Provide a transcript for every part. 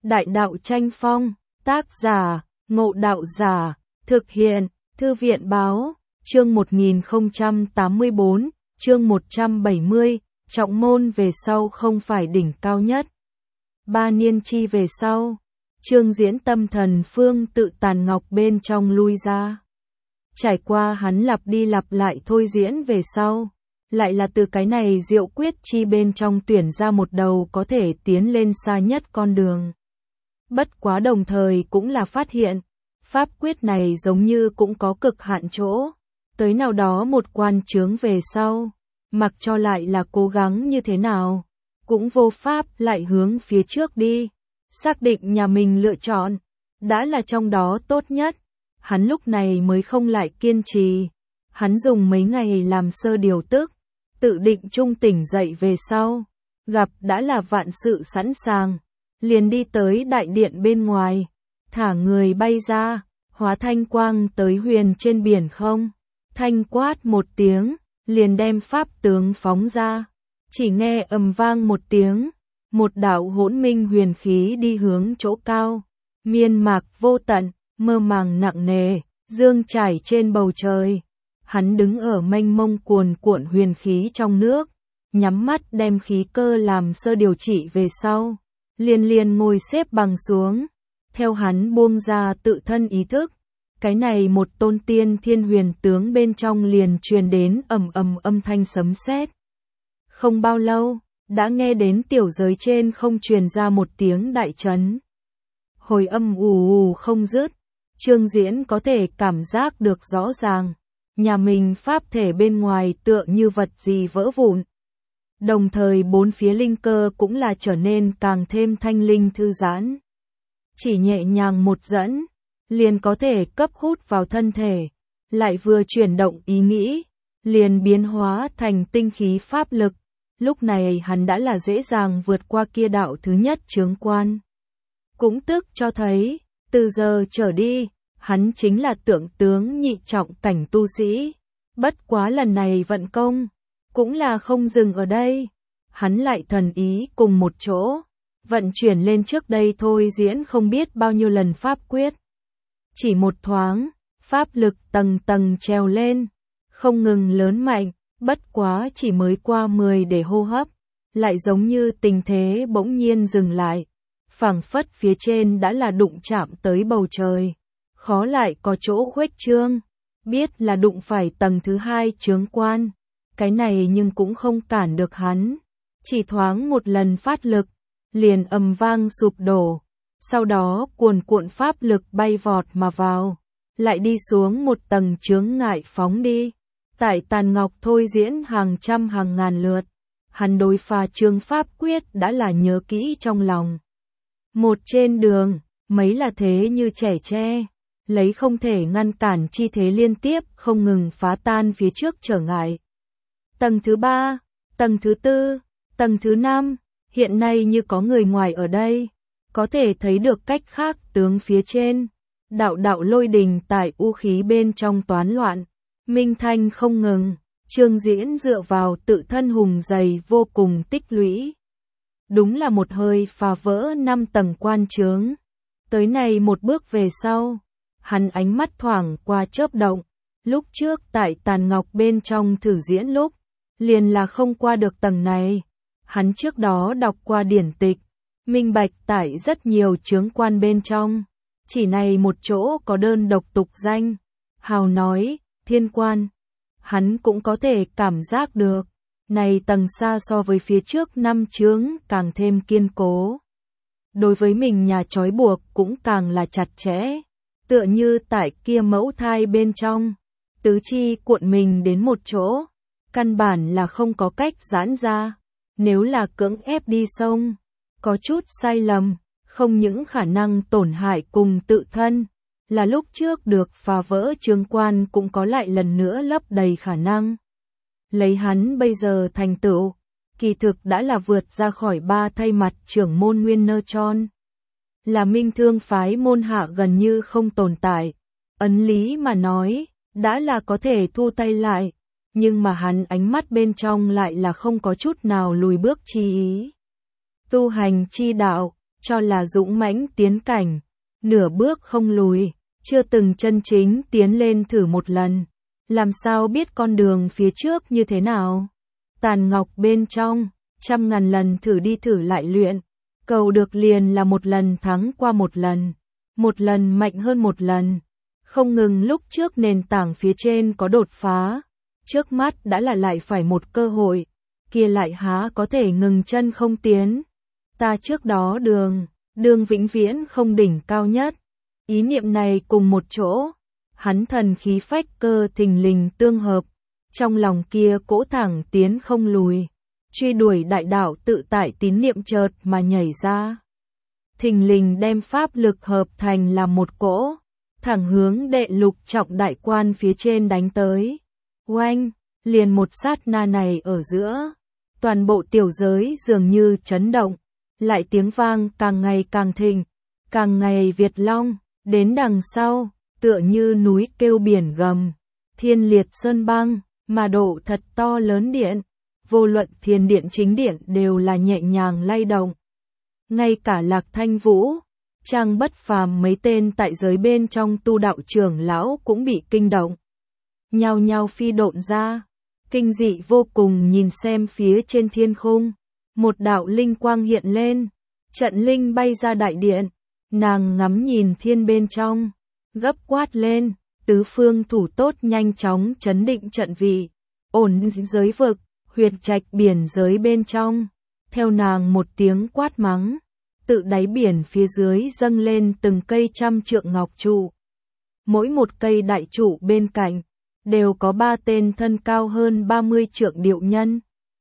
Đại đạo tranh phong, tác giả, Ngộ Đạo Giả, thực hiện, Thư viện báo, chương 1084, chương 170, trọng môn về sau không phải đỉnh cao nhất. 3 niên chi về sau, Trương Diễn tâm thần phương tự tàn ngọc bên trong lui ra. Trải qua hắn lặp đi lặp lại thôi diễn về sau, lại là từ cái này diệu quyết chi bên trong tuyển ra một đầu có thể tiến lên xa nhất con đường. Bất quá đồng thời cũng là phát hiện, pháp quyết này giống như cũng có cực hạn chỗ, tới nào đó một quan chướng về sau, mặc cho lại là cố gắng như thế nào, cũng vô pháp lại hướng phía trước đi, xác định nhà mình lựa chọn, đã là trong đó tốt nhất, hắn lúc này mới không lại kiên trì, hắn dùng mấy ngày làm sơ điều tức, tự định trung tỉnh dậy về sau, gặp đã là vạn sự sẵn sàng, liền đi tới đại điện bên ngoài, thả người bay ra, hóa thanh quang tới huyền trên biển không, thanh quát một tiếng, liền đem pháp tướng phóng ra, chỉ nghe ầm vang một tiếng, một đạo hỗn minh huyền khí đi hướng chỗ cao, miên mạc vô tận, mơ màng nặng nề, dương trải trên bầu trời. Hắn đứng ở mênh mông cuồn cuộn huyền khí trong nước, nhắm mắt đem khí cơ làm sơ điều trị về sau, liền ngồi xếp bằng xuống, theo hắn buông ra tự thân ý thức, cái này một tôn tiên thiên huyền tướng bên trong liền truyền đến ầm ầm âm thanh sấm sét. Không bao lâu, đã nghe đến tiểu giới trên không truyền ra một tiếng đại chấn. Hồi âm ù ù không dứt, Trương Diễn có thể cảm giác được rõ ràng, nhà mình pháp thể bên ngoài tựa như vật gì vỡ vụn. Đồng thời bốn phía linh cơ cũng là trở nên càng thêm thanh linh thư giãn. Chỉ nhẹ nhàng một dẫn, liền có thể cấp hút vào thân thể, lại vừa chuyển động ý nghĩ, liền biến hóa thành tinh khí pháp lực. Lúc này hắn đã là dễ dàng vượt qua kia đạo thứ nhất chướng quan. Cũng tức cho thấy, từ giờ trở đi, hắn chính là tượng tướng nhị trọng cảnh tu sĩ. Bất quá lần này vận công, cũng là không dừng ở đây. Hắn lại thần ý cùng một chỗ, vận chuyển lên trước đây thôi diễn không biết bao nhiêu lần pháp quyết. Chỉ một thoáng, pháp lực tầng tầng treo lên, không ngừng lớn mạnh, bất quá chỉ mới qua 10 để hô hấp, lại giống như tình thế bỗng nhiên dừng lại, phảng phất phía trên đã là đụng chạm tới bầu trời, khó lại có chỗ khuếch trương, biết là đụng phải tầng thứ 2 chướng quan, cái này nhưng cũng không cản được hắn, chỉ thoáng một lần phát lực, liền ầm vang sụp đổ, sau đó cuồn cuộn pháp lực bay vọt mà vào, lại đi xuống một tầng chướng ngại phóng đi. Tại tàn ngọc thôi diễn hàng trăm hàng ngàn lượt, hắn đối phá chướng pháp quyết đã là nhớ kỹ trong lòng. Một trên đường, mấy là thế như trẻ tre, lấy không thể ngăn cản chi thế liên tiếp không ngừng phá tan phía trước trở ngại. Tầng thứ 3, tầng thứ 4, tầng thứ 5, hiện nay như có người ngoài ở đây, có thể thấy được cách khác tướng phía trên, đạo đạo lôi đình tại u khí bên trong toán loạn. Minh thanh không ngừng, Trương Diễn dựa vào tự thân hùng dày vô cùng tích lũy. Đúng là một hơi phá vỡ 5 tầng quan chướng. Tới này một bước về sau, hắn ánh mắt thoảng qua chớp động, lúc trước tại tàn ngọc bên trong thử diễn lúc, liền là không qua được tầng này. Hắn trước đó đọc qua điển tịch, minh bạch tại rất nhiều chướng quan bên trong, chỉ này một chỗ có đơn độc tục danh. Hào nói, thiên quan, hắn cũng có thể cảm giác được, này tầng xa so với phía trước 5 chướng càng thêm kiên cố. Đối với mình nhà trói buộc cũng càng là chặt chẽ, tựa như tại kia mẫu thai bên trong, tứ chi cuộn mình đến một chỗ, căn bản là không có cách giãn ra, nếu là cưỡng ép đi sông, có chút sai lầm, không những khả năng tổn hại cùng tự thân. Là lúc trước được phá vỡ chướng quan cũng có lại lần nữa lấp đầy khả năng. Lấy hắn bây giờ thành tựu, kỳ thực đã là vượt ra khỏi 3 thay mặt trưởng môn Nguyên Nơ Tròn. Là minh thương phái môn hạ gần như không tồn tại. Ấn lý mà nói, đã là có thể thu tay lại, nhưng mà hắn ánh mắt bên trong lại là không có chút nào lùi bước chi ý. Tu hành chi đạo, cho là dũng mãnh tiến cảnh, nửa bước không lùi, chưa từng chân chính tiến lên thử một lần, làm sao biết con đường phía trước như thế nào. Tàn ngọc bên trong, trăm ngàn lần thử đi thử lại luyện, cầu được liền là một lần thắng qua một lần mạnh hơn một lần, không ngừng lúc trước nền tảng phía trên có đột phá, trước mắt đã là lại phải một cơ hội, kia lại há có thể ngừng chân không tiến. Ta trước đó đường vĩnh viễn không đỉnh cao nhất, ý niệm này cùng một chỗ, hắn thần khí phách cơ thình lình tương hợp, trong lòng kia cỗ thẳng tiến không lùi, truy đuổi đại đạo tự tại tín niệm chợt mà nhảy ra. Thình lình đem pháp lực hợp thành làm một cỗ, thẳng hướng đệ lục trọng đại quan phía trên đánh tới. Oanh, liền một sát na này ở giữa, toàn bộ tiểu giới dường như chấn động, lại tiếng vang càng ngày càng thịnh, càng ngày Việt long, đến đằng sau, tựa như núi kêu biển gầm, thiên liệt sơn băng, mà độ thật to lớn điện, vô luận thiên điện chính điện đều là nhẹ nhàng lay động. Ngay cả Lạc Thanh Vũ, Trang Bất Phàm mấy tên tại giới bên trong tu đạo trưởng lão cũng bị kinh động. Nhao nhao phi độn ra, kinh dị vô cùng nhìn xem phía trên thiên khung, một đạo linh quang hiện lên, trận linh bay ra đại điện, nàng ngắm nhìn thiên bên trong, gấp quát lên, tứ phương thủ tốt nhanh chóng chấn định trận vị, ổn giới vực, huyệt trạch biển giới bên trong, theo nàng một tiếng quát mắng, tự đáy biển phía dưới dâng lên từng cây trăm trượng ngọc trụ. Mỗi một cây đại trụ bên cạnh, đều có 3 tên thân cao hơn 30 trượng điệu nhân.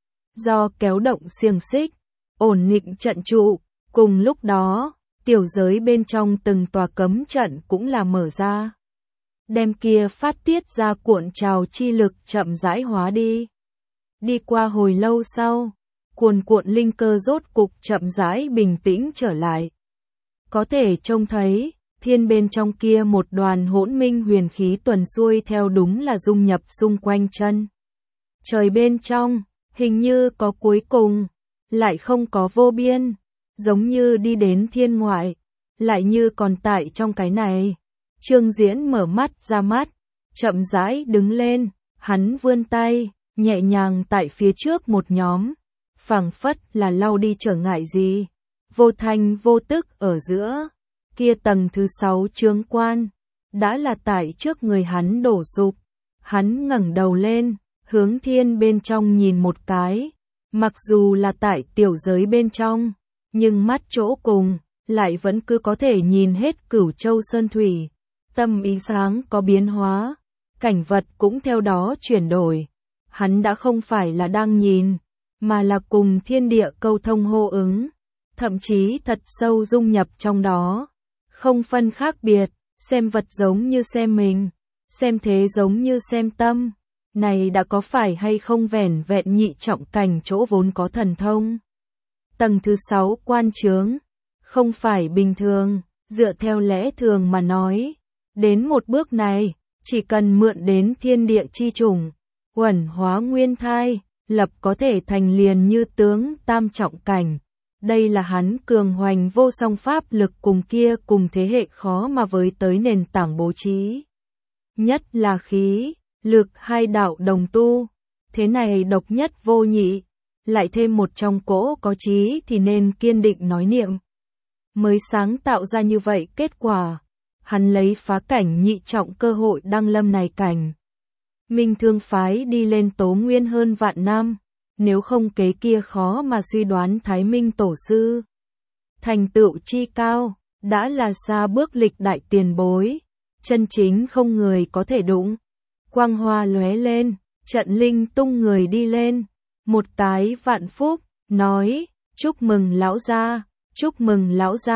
Do kéo động xiềng xích, ổn định trận trụ, cùng lúc đó, tiểu giới bên trong từng tòa cấm trận cũng là mở ra. Đem kia phát tiết ra cuộn trào chi lực chậm rãi hóa đi. Đi qua hồi lâu sau, cuồn cuộn linh cơ rốt cục chậm rãi bình tĩnh trở lại. Có thể trông thấy, thiên bên trong kia một đoàn hỗn minh huyền khí tuần xuôi theo đúng là dung nhập xung quanh chân. Trời bên trong, hình như có cuối cùng, lại không có vô biên, giống như đi đến thiên ngoại, lại như còn tại trong cái này. Trương Diễn mở mắt ra mắt, chậm rãi đứng lên, hắn vươn tay, nhẹ nhàng tại phía trước một nhóm, phảng phất là lau đi trở ngại gì, vô thanh vô tức ở giữa, kia tầng thứ 6 chướng quan, đã là tại trước người hắn đổ sụp, hắn ngẩng đầu lên, hướng thiên bên trong nhìn một cái, mặc dù là tại tiểu giới bên trong, nhưng mắt chỗ cùng, lại vẫn cứ có thể nhìn hết Cửu Châu Sơn Thủy, tâm ý sáng có biến hóa, cảnh vật cũng theo đó chuyển đổi, hắn đã không phải là đang nhìn, mà là cùng thiên địa câu thông hô ứng, thậm chí thật sâu dung nhập trong đó, không phân khác biệt, xem vật giống như xem mình, xem thế giống như xem tâm, này đã có phải hay không vẻn vẹn nhị trọng cảnh chỗ vốn có thần thông. Tầng thứ 6 quan chướng, không phải bình thường, dựa theo lẽ thường mà nói, đến một bước này, chỉ cần mượn đến thiên địa chi chủng, uẩn hóa nguyên thai, lập có thể thành liền như tướng tam trọng cảnh. Đây là hắn cường hoành vô song pháp lực cùng kia cùng thế hệ khó mà với tới nền tảng bố trí. Nhất là khí, lực hai đạo đồng tu, thế này độc nhất vô nhị, lại thêm một trong cỗ có trí thì nên kiên định nói niệm. Mới sáng tạo ra như vậy kết quả, hắn lấy phá cảnh nhị trọng cơ hội đăng lâm này cảnh. Minh Thương phái đi lên Tố Nguyên hơn vạn năm, nếu không kế kia khó mà suy đoán Thái Minh tổ sư. Thành tựu chi cao, đã là xa bước lịch đại tiền bối, chân chính không người có thể đụng. Quang hoa lóe lên, trận linh tung người đi lên, một cái vạn phúc, nói, chúc mừng lão gia, chúc mừng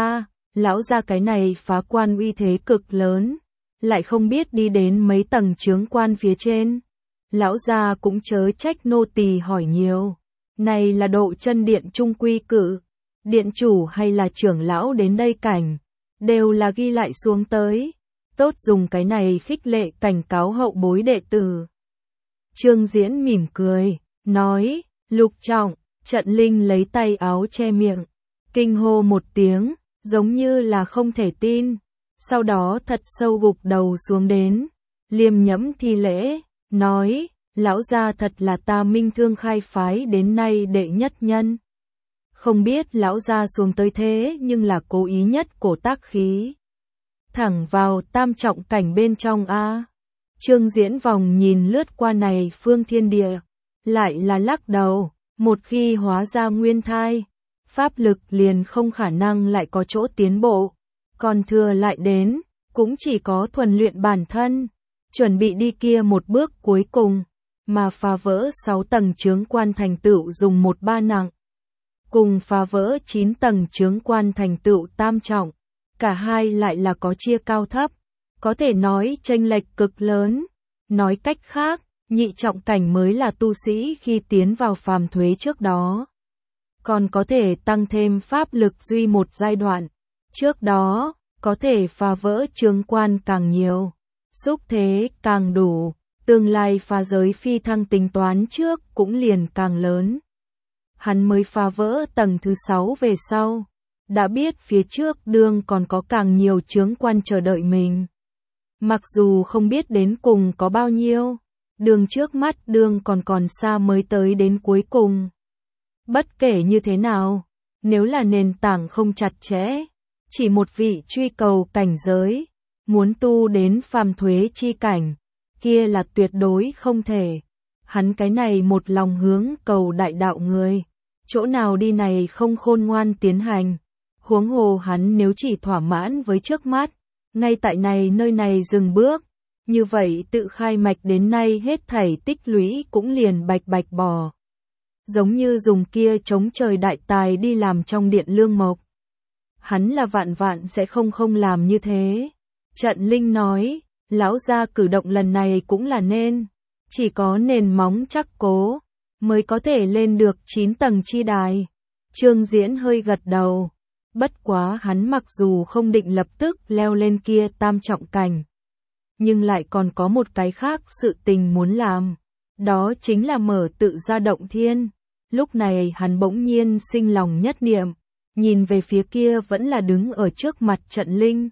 lão gia cái này phá quan uy thế cực lớn, lại không biết đi đến mấy tầng chướng quan phía trên. Lão gia cũng chớ trách nô tỳ hỏi nhiều, này là độ chân điện trung quy cự, điện chủ hay là trưởng lão đến đây cảnh, đều là ghi lại xuống tới, tốt dùng cái này khích lệ cảnh cáo hậu bối đệ tử. Trương Diễn mỉm cười, nói, lục trọng, trận linh lấy tay áo che miệng, kinh hô một tiếng, giống như là không thể tin, sau đó thật sâu gục đầu xuống đến, liêm nhẫm thi lễ, nói, lão gia thật là ta Minh Thương khai phái đến nay đệ nhất nhân. Không biết lão gia xuống tới thế nhưng là cố ý nhất cổ tác khí. Thẳng vào tam trọng cảnh bên trong a. Trương Diễn vòng nhìn lướt qua này phương thiên địa, lại là lắc đầu, một khi hóa ra nguyên thai, pháp lực liền không khả năng lại có chỗ tiến bộ, còn thừa lại đến, cũng chỉ có thuần luyện bản thân, chuẩn bị đi kia một bước cuối cùng, mà phá vỡ 6 tầng chướng quan thành tựu dùng 1-3 nặng, cùng phá vỡ 9 tầng chướng quan thành tựu tam trọng, cả hai lại là có chia cao thấp, có thể nói chênh lệch cực lớn, nói cách khác, nhị trọng cảnh mới là tu sĩ khi tiến vào phàm thuế trước đó. Còn có thể tăng thêm pháp lực duy một giai đoạn, trước đó, có thể phá vỡ chướng quan càng nhiều, xúc thế càng đủ, tương lai phá giới phi thăng tính toán trước cũng liền càng lớn. Hắn mới phá vỡ tầng thứ 6 về sau, đã biết phía trước đương còn có càng nhiều chướng quan chờ đợi mình. Mặc dù không biết đến cùng có bao nhiêu, đường trước mắt đương còn xa mới tới đến cuối cùng. Bất kể như thế nào, nếu là nền tảng không chặt chẽ, chỉ một vị truy cầu cảnh giới, muốn tu đến phàm thuế chi cảnh, kia là tuyệt đối không thể. Hắn cái này một lòng hướng cầu đại đạo người, chỗ nào đi này không khôn ngoan tiến hành, huống hồ hắn nếu chỉ thỏa mãn với trước mắt, ngay tại này nơi này dừng bước, như vậy tự khai mạch đến nay hết thảy tích lũy cũng liền bạch bạch bỏ. Giống như dùng kia chống trời đại tài đi làm trong điện lương mộc. Hắn là vạn vạn sẽ không làm như thế. Trận Linh nói, lão gia cử động lần này cũng là nên, chỉ có nền móng chắc cố, mới có thể lên được 9 tầng chi đài. Trương Diễn hơi gật đầu, bất quá hắn mặc dù không định lập tức leo lên kia tam trọng cảnh, nhưng lại còn có một cái khác sự tình muốn làm, đó chính là mở tự ra động thiên. Lúc này hắn bỗng nhiên sinh lòng nhất niệm, nhìn về phía kia vẫn là đứng ở trước mặt Trận Linh.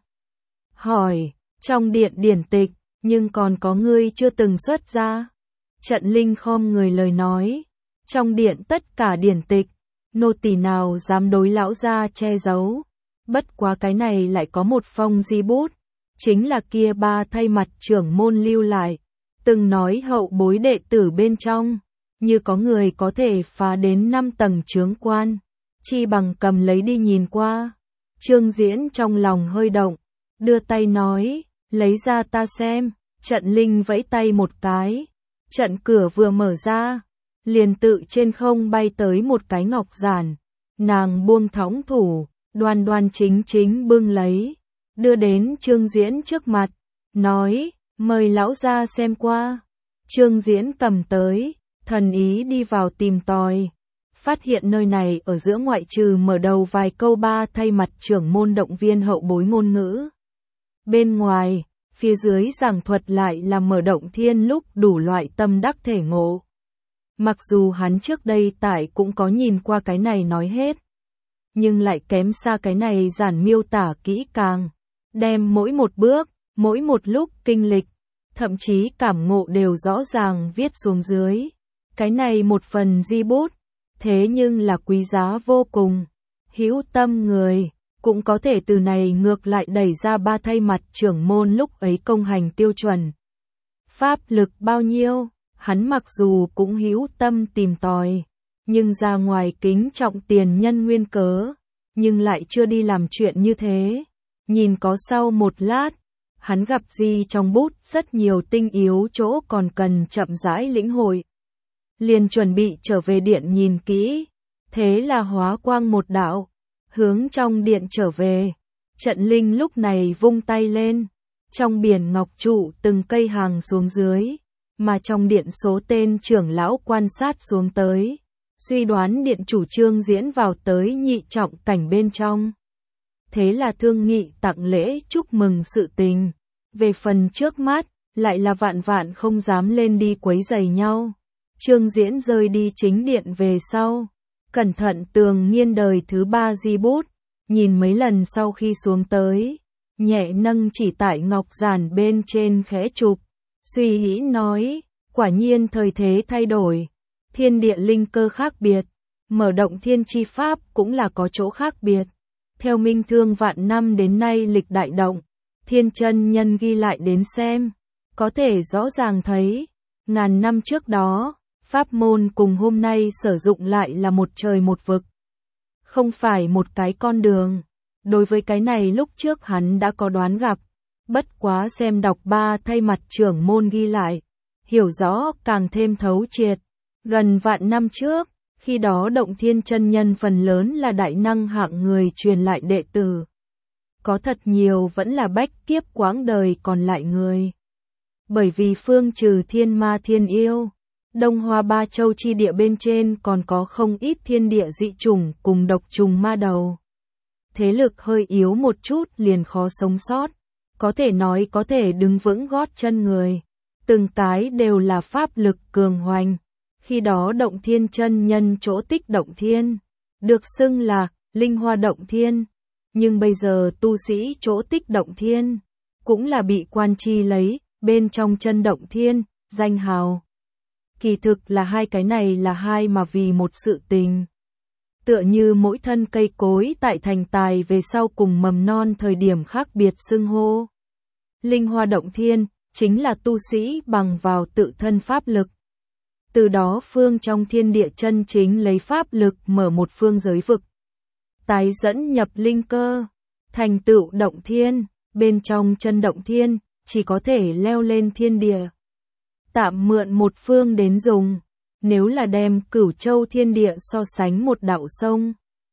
Hỏi, trong điện điển tịch, nhưng còn có ngươi chưa từng xuất ra. Trận Linh khom người lời nói, trong điện tất cả điển tịch, nô tỳ nào dám đối lão gia che giấu. Bất quá cái này lại có một phong di bút, chính là kia 3 thay mặt trưởng môn lưu lại, từng nói hậu bối đệ tử bên trong, như có người có thể phá đến 5 tầng chướng quan, chi bằng cầm lấy đi nhìn qua. Trương Diễn trong lòng hơi động, đưa tay nói, lấy ra ta xem. Trận Linh vẫy tay một cái, trận cửa vừa mở ra, liền tự trên không bay tới một cái ngọc giản, nàng buông thõng thủ, đoan đoan chính chính bưng lấy, đưa đến Trương Diễn trước mặt, nói, mời lão gia xem qua. Trương Diễn cầm tới, thần ý đi vào tìm tòi, phát hiện nơi này ở giữa ngoại trừ mở đầu vài câu 3 thay mặt trưởng môn động viên hậu bối ngôn ngữ. Bên ngoài, phía dưới giảng thuật lại là mở động thiên lúc đủ loại tâm đắc thể ngộ. Mặc dù hắn trước đây tại cũng có nhìn qua cái này nói hết, nhưng lại kém xa cái này giản miêu tả kỹ càng, đem mỗi một bước, mỗi một lúc kinh lịch, thậm chí cảm ngộ đều rõ ràng viết xuống dưới. Cái này một phần di bút, thế nhưng là quý giá vô cùng. Hữu tâm người, cũng có thể từ này ngược lại đẩy ra 3 thay mặt trưởng môn lúc ấy công hành tiêu chuẩn. Pháp lực bao nhiêu, hắn mặc dù cũng hữu tâm tìm tòi, nhưng ra ngoài kính trọng tiền nhân nguyên cớ, nhưng lại chưa đi làm chuyện như thế. Nhìn có sau một lát, hắn gặp gì trong bút rất nhiều tinh yếu chỗ còn cần chậm rãi lĩnh hội. Liền chuẩn bị trở về điện nhìn kỹ, thế là hóa quang một đạo, hướng trong điện trở về. Trận Linh lúc này vung tay lên, trong biển ngọc trụ từng cây hàng xuống dưới, mà trong điện số tên trưởng lão quan sát xuống tới, suy đoán điện chủ Trương Diễn vào tới nhị trọng cảnh bên trong. Thế là thương nghị tặng lễ chúc mừng sự tình, về phần trước mắt, lại là vạn vạn không dám lên đi quấy rầy nhau. Trương Diễn rời đi chính điện về sau, cẩn thận tường nghiên đời thứ 3 di bút, nhìn mấy lần sau khi xuống tới, nhẹ nâng chỉ tại ngọc giản bên trên khẽ chụp, suy nghĩ nói, quả nhiên thời thế thay đổi, thiên địa linh cơ khác biệt, mở động thiên chi pháp cũng là có chỗ khác biệt. Theo Minh Thương vạn năm đến nay lịch đại động, Thiên chân nhân ghi lại đến xem, có thể rõ ràng thấy, ngàn năm trước đó, pháp môn cùng hôm nay sử dụng lại là một trời một vực. Không phải một cái con đường. Đối với cái này lúc trước hắn đã có đoán gặp, bất quá xem đọc ba thay mặt trưởng môn ghi lại, hiểu rõ càng thêm thấu triệt. Gần vạn năm trước, khi đó Động Thiên chân nhân phần lớn là đại năng hạng người truyền lại đệ tử. Có thật nhiều vẫn là bách kiếp quãng đời còn lại người. Bởi vì phương trừ thiên ma thiên yêu, Đông Hoa Ba Châu chi địa bên trên còn có không ít thiên địa dị chủng cùng độc trùng ma đầu. Thế lực hơi yếu một chút liền khó sống sót, có thể nói có thể đứng vững gót chân người. Từng cái đều là pháp lực cường hoành. Khi đó Động Thiên chân nhân chỗ tích Động Thiên, được xưng là Linh Hoa Động Thiên. Nhưng bây giờ tu sĩ chỗ tích Động Thiên, cũng là bị quan chi lấy, bên trong chân Động Thiên, danh hào. Kỳ thực là hai cái này là hai mà vì một sự tình. Tựa như mỗi thân cây cối tại thành tài về sau cùng mầm non thời điểm khác biệt xưng hô. Linh Hoa Động Thiên, chính là tu sĩ bằng vào tự thân pháp lực. Từ đó phương trong thiên địa chân chính lấy pháp lực mở một phương giới vực. Tái dẫn nhập linh cơ, thành tựu Động Thiên, bên trong chân Động Thiên, chỉ có thể leo lên thiên địa. Tạm mượn một phương đến dùng, nếu là đem Cửu Châu thiên địa so sánh một đạo sông,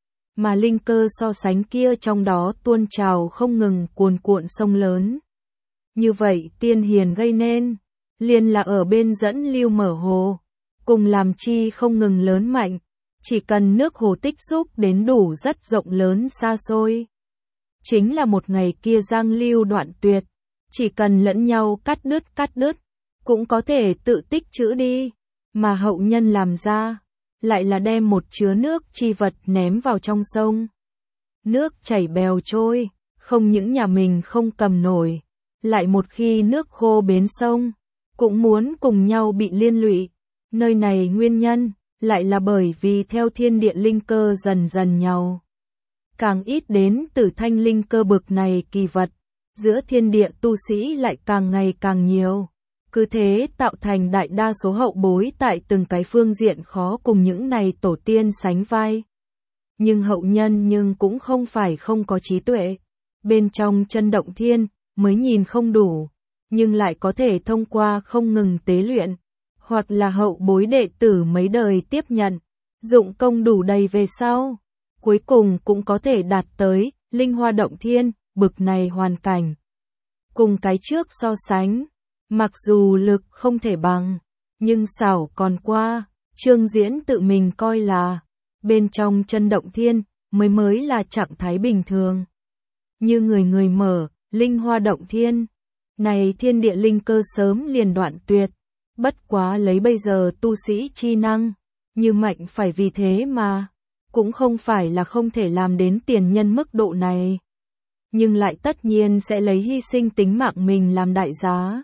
mà linh cơ so sánh kia trong đó tuôn trào không ngừng cuồn cuộn sông lớn. Như vậy tiên hiền gây nên, liền là ở bên dẫn lưu mở hồ, cùng làm chi không ngừng lớn mạnh, chỉ cần nước hồ tích xúc đến đủ rất rộng lớn xa xôi. Chính là một ngày kia giang lưu đoạn tuyệt, chỉ cần lẫn nhau cắt đứt, cũng có thể tự tích trữ đi, mà hậu nhân làm ra, lại là đem một chứa nước chi vật ném vào trong sông. Nước chảy bèo trôi, không những nhà mình không cầm nổi, lại một khi nước khô bến sông, cũng muốn cùng nhau bị liên lụy. Nơi này nguyên nhân, lại là bởi vì theo thiên địa linh cơ dần dần nhau. Càng ít đến từ thanh linh cơ bực này kỳ vật, giữa thiên địa tu sĩ lại càng ngày càng nhiều. Cứ thế tạo thành đại đa số hậu bối tại từng cái phương diện khó cùng những này tổ tiên sánh vai. Nhưng hậu nhân nhưng cũng không phải không có trí tuệ. Bên trong chân Động Thiên mới nhìn không đủ, nhưng lại có thể thông qua không ngừng tế luyện, hoặc là hậu bối đệ tử mấy đời tiếp nhận, dụng công đủ đầy về sau, cuối cùng cũng có thể đạt tới Linh Hoa Động Thiên, bực này hoàn cảnh. Cùng cái trước so sánh, mặc dù lực không thể bằng, nhưng xảo còn qua, Trương Diễn tự mình coi là, bên trong chân Động Thiên, mới là trạng thái bình thường. Như người mở, Linh Hoa Động Thiên, này thiên địa linh cơ sớm liền đoạn tuyệt, bất quá lấy bây giờ tu sĩ chi năng, như mạnh phải vì thế mà, cũng không phải là không thể làm đến tiền nhân mức độ này. Nhưng lại tất nhiên sẽ lấy hy sinh tính mạng mình làm đại giá.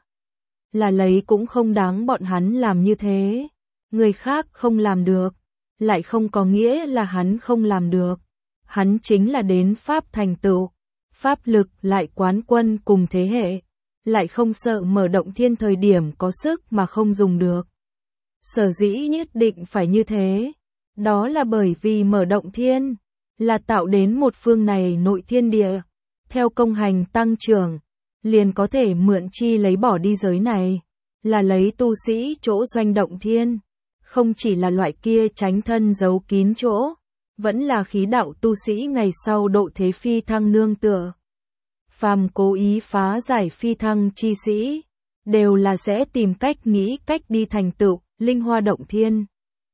Là lấy cũng không đáng bọn hắn làm như thế. Người khác không làm được, lại không có nghĩa là hắn không làm được. Hắn chính là đến pháp thành tựu, pháp lực lại quán quân cùng thế hệ, lại không sợ mở Động Thiên thời điểm có sức mà không dùng được. Sở dĩ nhất định phải như thế, đó là bởi vì mở Động Thiên, là tạo đến một phương này nội thiên địa, theo công hành tăng trưởng, liền có thể mượn chi lấy bỏ đi giới này, là lấy tu sĩ chỗ doanh Động Thiên, không chỉ là loại kia tránh thân giấu kín chỗ, vẫn là khí đạo tu sĩ ngày sau độ thế phi thăng nương tựa. Phàm cố ý phá giải phi thăng chi sĩ, đều là sẽ tìm cách nghĩ cách đi thành tựu Linh Hoa Động Thiên.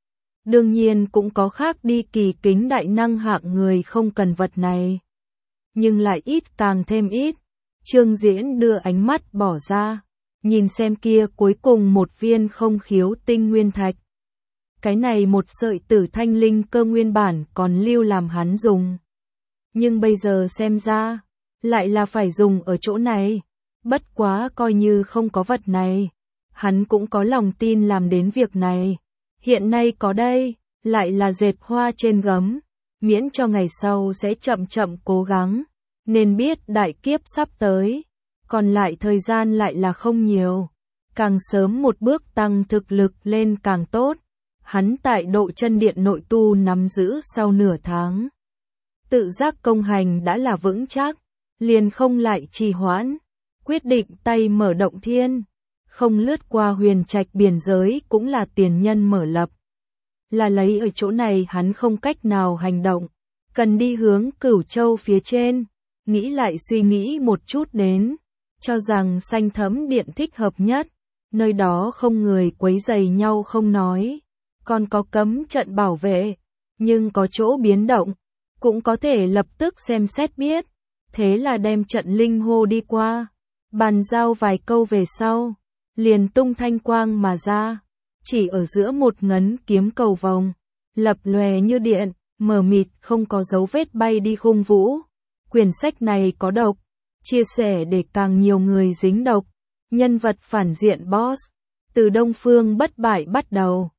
Đương nhiên cũng có khác đi kỳ kính đại năng hạng người không cần vật này, nhưng lại ít càng thêm ít. Trương Diễn đưa ánh mắt bỏ ra, nhìn xem kia cuối cùng một viên không khiếu tinh nguyên thạch. Cái này một sợi tử thanh linh cơ nguyên bản còn lưu làm hắn dùng. Nhưng bây giờ xem ra, lại là phải dùng ở chỗ này. Bất quá coi như không có vật này, hắn cũng có lòng tin làm đến việc này. Hiện nay có đây, lại là dệt hoa trên gấm, miễn cho ngày sau sẽ chậm chậm cố gắng, nên biết đại kiếp sắp tới, còn lại thời gian lại là không nhiều. Càng sớm một bước tăng thực lực lên càng tốt. Hắn tại Độ Chân Điện nội tu nắm giữ sau nửa tháng. Tự giác công hành đã là vững chắc, liền không lại trì hoãn, quyết định tay mở động thiên, không lướt qua huyền trạch biển giới cũng là tiền nhân mở lập. Là lấy ở chỗ này hắn không cách nào hành động, cần đi hướng Cửu Châu phía trên, nghĩ lại suy nghĩ một chút đến, cho rằng Xanh Thẫm Điện thích hợp nhất, nơi đó không người quấy rầy nhau không nói, còn có cấm trận bảo vệ, nhưng có chỗ biến động, cũng có thể lập tức xem xét biết, thế là đem trận linh hô đi qua, bàn giao vài câu về sau, liền tung thanh quang mà ra, chỉ ở giữa một ngấn kiếm cầu vòng, lập lòe như điện, mờ mịt không có dấu vết bay đi khung vũ. Quyển sách này có độc, chia sẻ để càng nhiều người dính độc, nhân vật phản diện boss, từ Đông Phương Bất Bại bắt đầu.